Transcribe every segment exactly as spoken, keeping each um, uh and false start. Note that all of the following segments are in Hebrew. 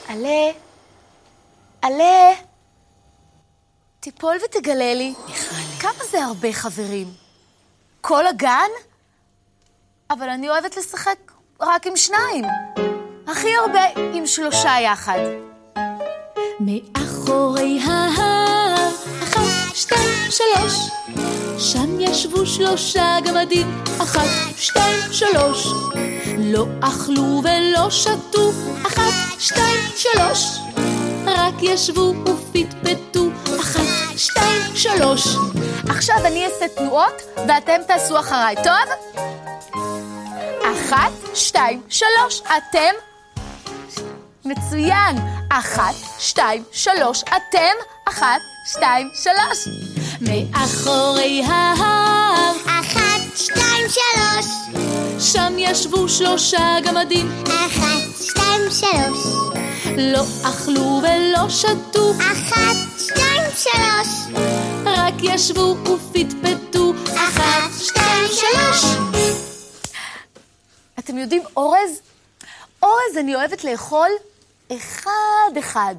עלה, עלה, תיפול ותגלה לי. מיכלי. כמה זה הרבה חברים? כל הגן? אבל אני אוהבת לשחק רק עם שניים. הכי הרבה עם שלושה יחד. מאחורי ההר, אחת, שתיים, שלוש. שם ישבו שלושה גמדים, אחת, שתיים, שלוש. לא אכלו ולא שתו, אחת, שתיים, שלוש. רק ישבו ופטפטו, אחת, שתיים, שלוש. עכשיו אני אעשה תנועות ואתם תעשו אחריי, טוב? אחת, שתיים, שלוש, אתם? מצוין. אחת, שתיים, שלוש, אתם? אחת, שתיים, שלוש. מאחורי ההר, אחת, שתיים, שלוש. שם ישבו שלושה גמדים, אחת, שתיים, שלוש. לא אכלו ולא שתו, אחת, שתיים, שלוש. רק ישבו ופטפטו, אחת, שתיים, שלוש. אתם יודעים אורז? אורז אני אוהבת לאכול אחד אחד.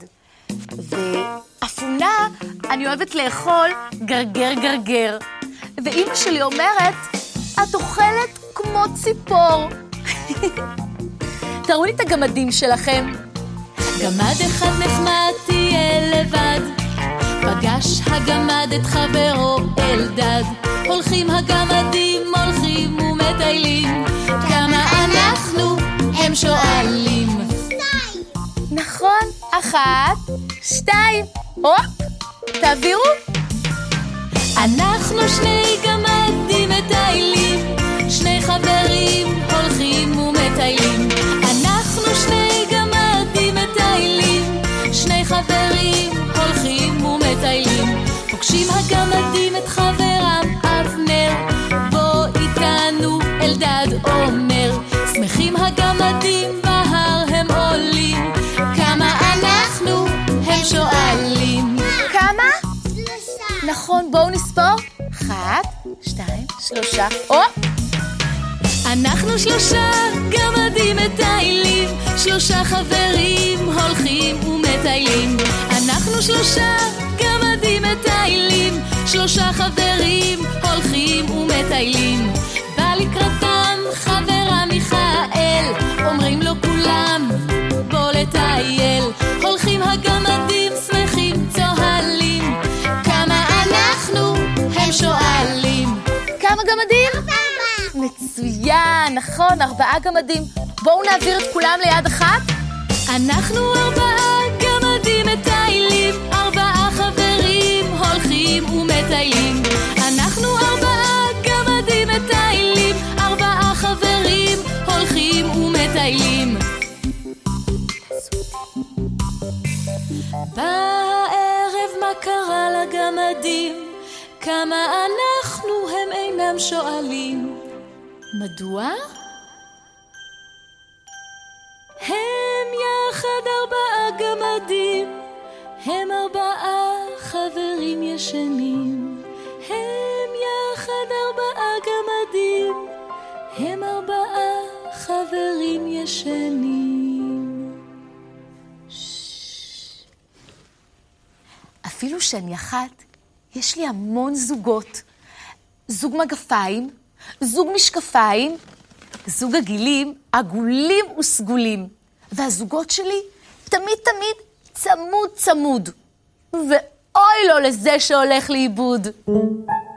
ואפונה אני אוהבת לאכול גרגר גרגר. ואמא שלי אומרת, את אוכלת כמו ציפור. תראו לי את הגמדים שלכם. גמד אחד נחמד תהיה לבד, פגש הגמד את חברו אלדד. הולכים הגמדים, הולכים ומטיילים, כמה אנחנו הם שואלים. נכון, אחת, שתיים, הופ, תעבירו. אנחנו שני גמדים מטיילים, שני חברים הולכים ומטיילים. אנחנו שני גמדים מטיילים, שני חברים הולכים ומטיילים. פוגשים הגמדים את חברם אבנר, בוא איתנו אלדד אומר. שמחים הגמדים בהר הם עולים, כמה אנחנו הם שואלים. כמה? שלושה. נכון, בואו נספור. אחת, שתיים, שלושה, הופ. אנחנו שלושה גמדים מטיילים, שלושה חברים הולכים ומטיילים. אנחנו שלושה גמדים מטיילים, שלושה חברים הולכים ומטיילים. בא לקראתם חברה מיכאל, אומרים לו כולם בוא לטייל. הולכים הגמדים שמחים צוהלים, כמה אנחנו הם שואלים. כמה גמדים? מצוין, נכון, ארבעה גמדים. בואו נעביר את כולם ליד אחת. אנחנו ארבעה גמדים מטיילים, ארבעה חברים הולכים ומטיילים. אנחנו ארבעה גמדים מטיילים, ארבעה חברים הולכים ומטיילים. בערב מה קרה לגמדים, כמה אנחנו הם אינם שואלים. מדוע? הם יחד ארבעה גמדים, הם ארבעה חברים ישנים. הם יחד ארבעה גמדים, הם ארבעה חברים ישנים. אפילו שאני אחת, יש לי המון זוגות. זוג מגפיים, זוג משקפיים, זוג עגילים, עגולים וסגולים. והזוגות שלי תמיד תמיד צמוד צמוד. ואוי לו לזה שהולך לאיבוד.